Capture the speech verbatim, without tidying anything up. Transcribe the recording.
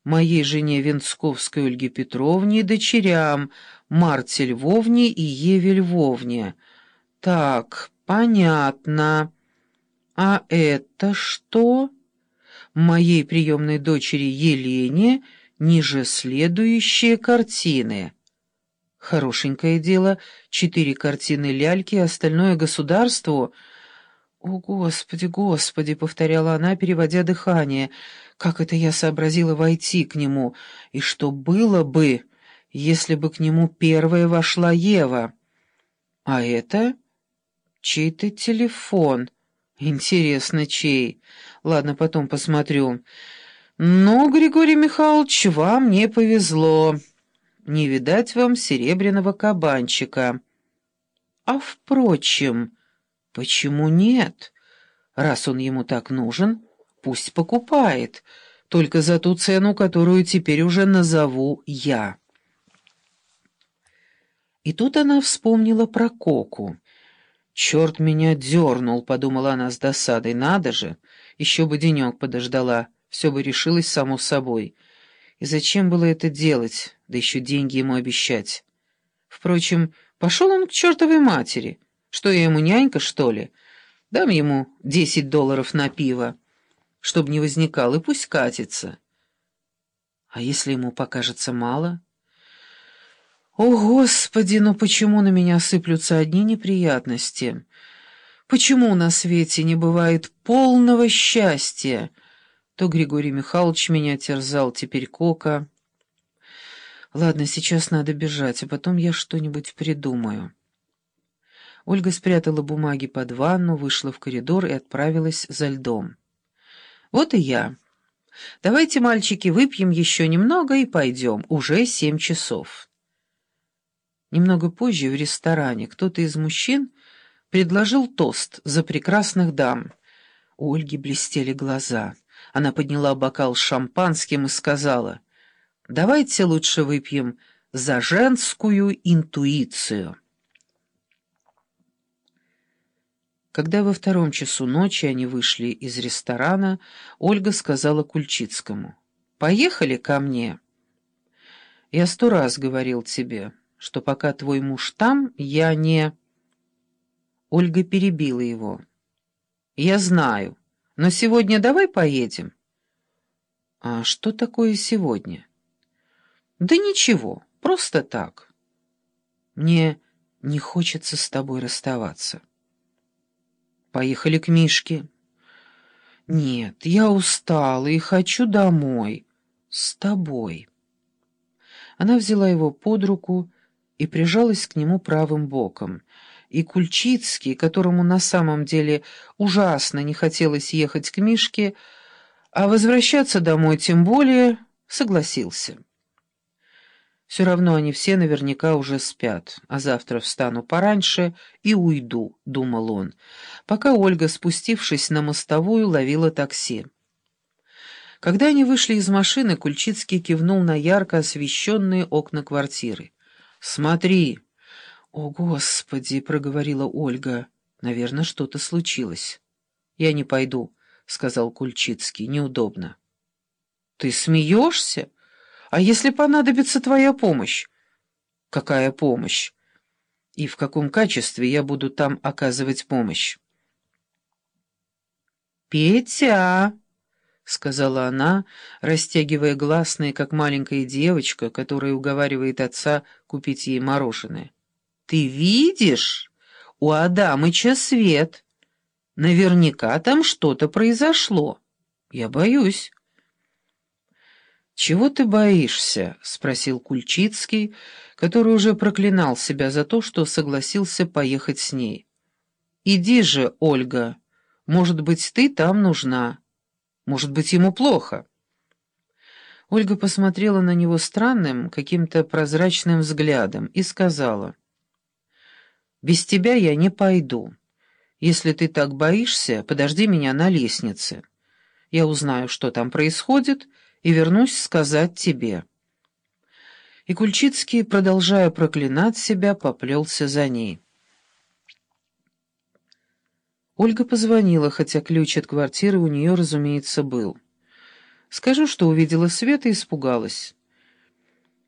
моей жене Венцковской Ольге Петровне и дочерям Марте Львовне и Еве Львовне. Так, понятно. А это что? Моей приемной дочери Елене ниже следующие картины. Хорошенькое дело, четыре картины ляльки, остальное государству. «О, Господи, Господи!» — повторяла она, переводя дыхание. «Как это я сообразила войти к нему? И что было бы, если бы к нему первая вошла Ева? А это чей-то телефон. Интересно, чей? Ладно, потом посмотрю. Ну, Григорий Михайлович, вам не повезло. Не видать вам серебряного кабанчика. А, впрочем, почему нет? Раз он ему так нужен, пусть покупает, только за ту цену, которую теперь уже назову я». И тут она вспомнила про Коку. «Черт меня дернул», — подумала она с досадой. «Надо же, еще бы денек подождала, все бы решилось само собой. И зачем было это делать, да еще деньги ему обещать? Впрочем, пошел он к чертовой матери. Что, я ему нянька, что ли? Дам ему десять долларов на пиво, чтоб не возникал, и пусть катится. А если ему покажется мало? О, Господи, но почему на меня сыплются одни неприятности? Почему на свете не бывает полного счастья? То Григорий Михайлович меня терзал, теперь Кока. Ладно, сейчас надо бежать, а потом я что-нибудь придумаю». Ольга спрятала бумаги под ванну, вышла в коридор и отправилась за льдом. «Вот и я. Давайте, мальчики, выпьем еще немного и пойдем. Уже семь часов». Немного позже в ресторане кто-то из мужчин предложил тост за прекрасных дам. У Ольги блестели глаза. Она подняла бокал с шампанским и сказала: «Давайте лучше выпьем за женскую интуицию». Когда во втором часу ночи они вышли из ресторана, Ольга сказала Кульчицкому: «Поехали ко мне. Я сто раз говорил тебе, что пока твой муж там, я не...» Ольга перебила его. «Я знаю, но сегодня давай поедем». «А что такое сегодня?» «Да ничего, просто так. Мне не хочется с тобой расставаться». «Поехали к Мишке». «Нет, я устала и хочу домой. С тобой». Она взяла его под руку и прижалась к нему правым боком. И Кульчицкий, которому на самом деле ужасно не хотелось ехать к Мишке, а возвращаться домой тем более, согласился. Все равно они все наверняка уже спят, а завтра встану пораньше и уйду, — думал он, пока Ольга, спустившись на мостовую, ловила такси. Когда они вышли из машины, Кульчицкий кивнул на ярко освещенные окна квартиры. «Смотри!» «О, Господи!» — проговорила Ольга. «Наверное, что-то случилось». «Я не пойду», — сказал Кульчицкий. «Неудобно». «Ты смеешься? А если понадобится твоя помощь?» «Какая помощь? И в каком качестве я буду там оказывать помощь?» «Петя!» — сказала она, растягивая гласные, как маленькая девочка, которая уговаривает отца купить ей мороженое. «Ты видишь? У Адамыча свет. Наверняка там что-то произошло. Я боюсь». «Чего ты боишься?» — спросил Кульчицкий, который уже проклинал себя за то, что согласился поехать с ней. «Иди же, Ольга. Может быть, ты там нужна. Может быть, ему плохо». Ольга посмотрела на него странным, каким-то прозрачным взглядом и сказала: «Без тебя я не пойду. Если ты так боишься, подожди меня на лестнице. Я узнаю, что там происходит, и вернусь сказать тебе». И Кульчицкий, продолжая проклинать себя, поплелся за ней. Ольга позвонила, хотя ключ от квартиры у нее, разумеется, был. Скажу, что увидела свет и испугалась.